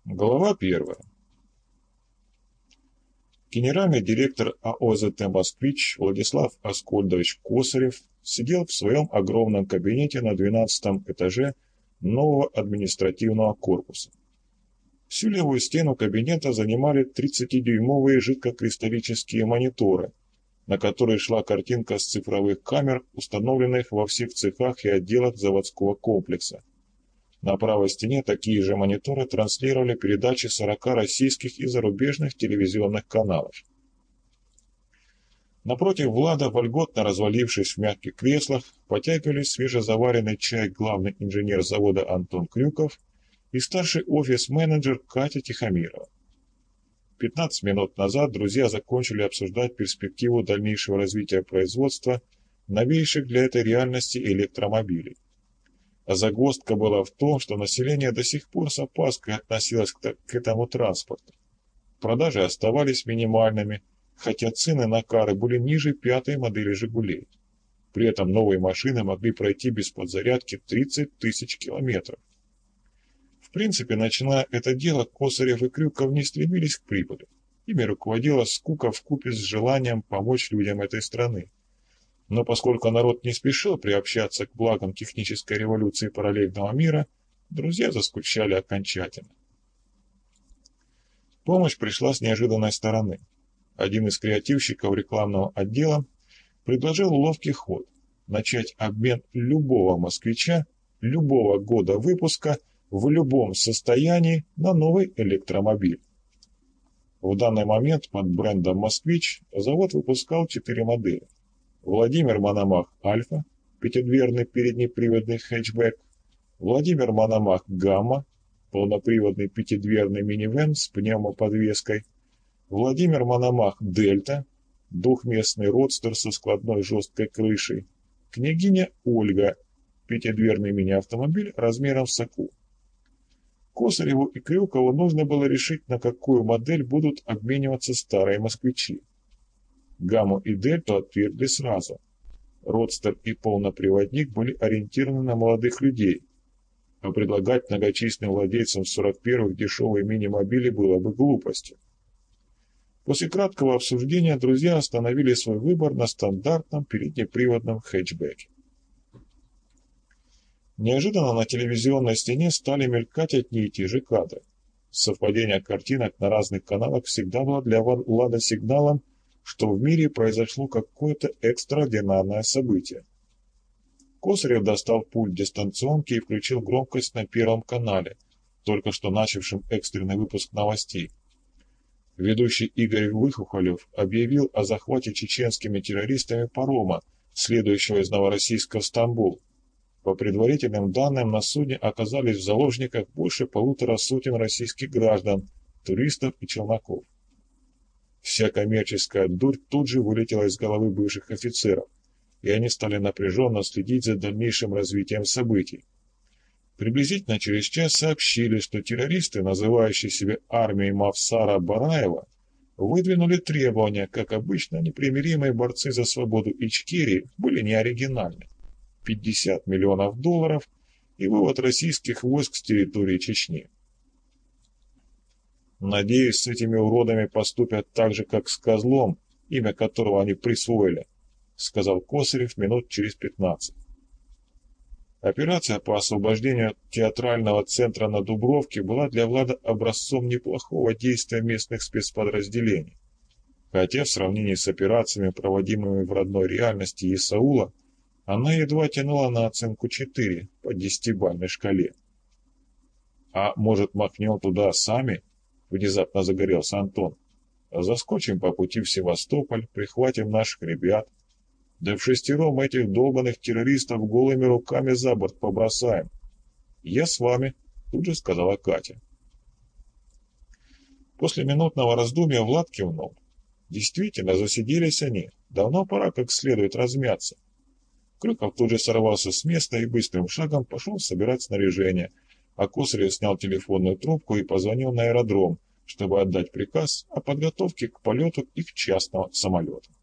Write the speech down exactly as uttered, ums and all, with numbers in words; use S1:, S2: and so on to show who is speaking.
S1: Глава первая. Генеральный директор АО «ЗТ Москвич» Владислав Аскольдович Косарев сидел в своем огромном кабинете на двенадцатом этаже нового административного корпуса. Всю левую стену кабинета занимали тридцатидюймовые жидкокристаллические мониторы, на которые шла картинка с цифровых камер, установленных во всех цехах и отделах заводского комплекса. На правой стене такие же мониторы транслировали передачи сорока российских и зарубежных телевизионных каналов. Напротив Влада, вольготно развалившись в мягких креслах, потягивались свежезаваренный чай главный инженер завода Антон Крюков и старший офис-менеджер Катя Тихомирова. пятнадцать минут назад друзья закончили обсуждать перспективу дальнейшего развития производства новейших для этой реальности электромобилей. А загвоздка была в том, что население до сих пор с опаской относилось к, к этому транспорту. Продажи оставались минимальными, хотя цены на кары были ниже пятой модели «Жигулей». При этом новые машины могли пройти без подзарядки тридцать тысяч километров. В принципе, начиная это дело, Косарев и Крюков не стремились к прибыли. Ими руководила скука вкупе с желанием помочь людям этой страны. Но поскольку народ не спешил приобщаться к благам технической революции параллельного мира, друзья заскучали окончательно. Помощь пришла с неожиданной стороны. Один из креативщиков рекламного отдела предложил ловкий ход – начать обмен любого москвича, любого года выпуска, в любом состоянии на новый электромобиль. В данный момент под брендом «Москвич» завод выпускал четыре модели. Владимир Мономах Альфа, пятидверный переднеприводный хэтчбэк, Владимир Мономах Гамма, полноприводный пятидверный минивэн с пневмоподвеской, Владимир Мономах Дельта, двухместный родстер со складной жесткой крышей, княгиня Ольга, пятидверный мини-автомобиль размером с Аку. Косареву и Крюкову нужно было решить, на какую модель будут обмениваться старые москвичи. Гамму и Дельту отвергли сразу. Родстер и полноприводник были ориентированы на молодых людей, а предлагать многочисленным владельцам сорок первых дешевые мини-мобили было бы глупостью. После краткого обсуждения друзья остановили свой выбор на стандартном переднеприводном хэтчбеке. Неожиданно на телевизионной стене стали мелькать одни и те же кадры. Совпадение картинок на разных каналах всегда было для Влада сигналом, что в мире произошло какое-то экстраординарное событие. Косарев достал пульт дистанционки и включил громкость на Первом канале, только что начавшим экстренный выпуск новостей. Ведущий Игорь Выхухолев объявил о захвате чеченскими террористами парома, следующего из Новороссийска в Стамбул. По предварительным данным, на судне оказались в заложниках больше полутора сотен российских граждан, туристов и челноков. Вся коммерческая дурь тут же вылетела из головы бывших офицеров, и они стали напряженно следить за дальнейшим развитием событий. Приблизительно через час сообщили, что террористы, называющие себя армией Мавсара Бараева, выдвинули требования, как обычно, непримиримые борцы за свободу Ичкерии были неоригинальны. пятьдесят миллионов долларов и вывод российских войск с территории Чечни. «Надеюсь, с этими уродами поступят так же, как с козлом, имя которого они присвоили», — сказал Косарев минут через пятнадцать. Операция по освобождению театрального центра на Дубровке была для Влада образцом неплохого действия местных спецподразделений, хотя в сравнении с операциями, проводимыми в родной реальности Исаула, она едва тянула на оценку четыре по десятибалльной шкале. «А может, махнем туда сами?» — внезапно загорелся Антон. «Заскочим по пути в Севастополь, прихватим наших ребят. Да в шестером этих долбанных террористов голыми руками за борт побросаем». «Я с вами», — тут же сказала Катя. После минутного раздумья Влад кивнул. Действительно, засиделись они. Давно пора как следует размяться. Крюков тут же сорвался с места и быстрым шагом пошел собирать снаряжение, а Косарев снял телефонную трубку и позвонил на аэродром, чтобы отдать приказ о подготовке к полету их частного самолета.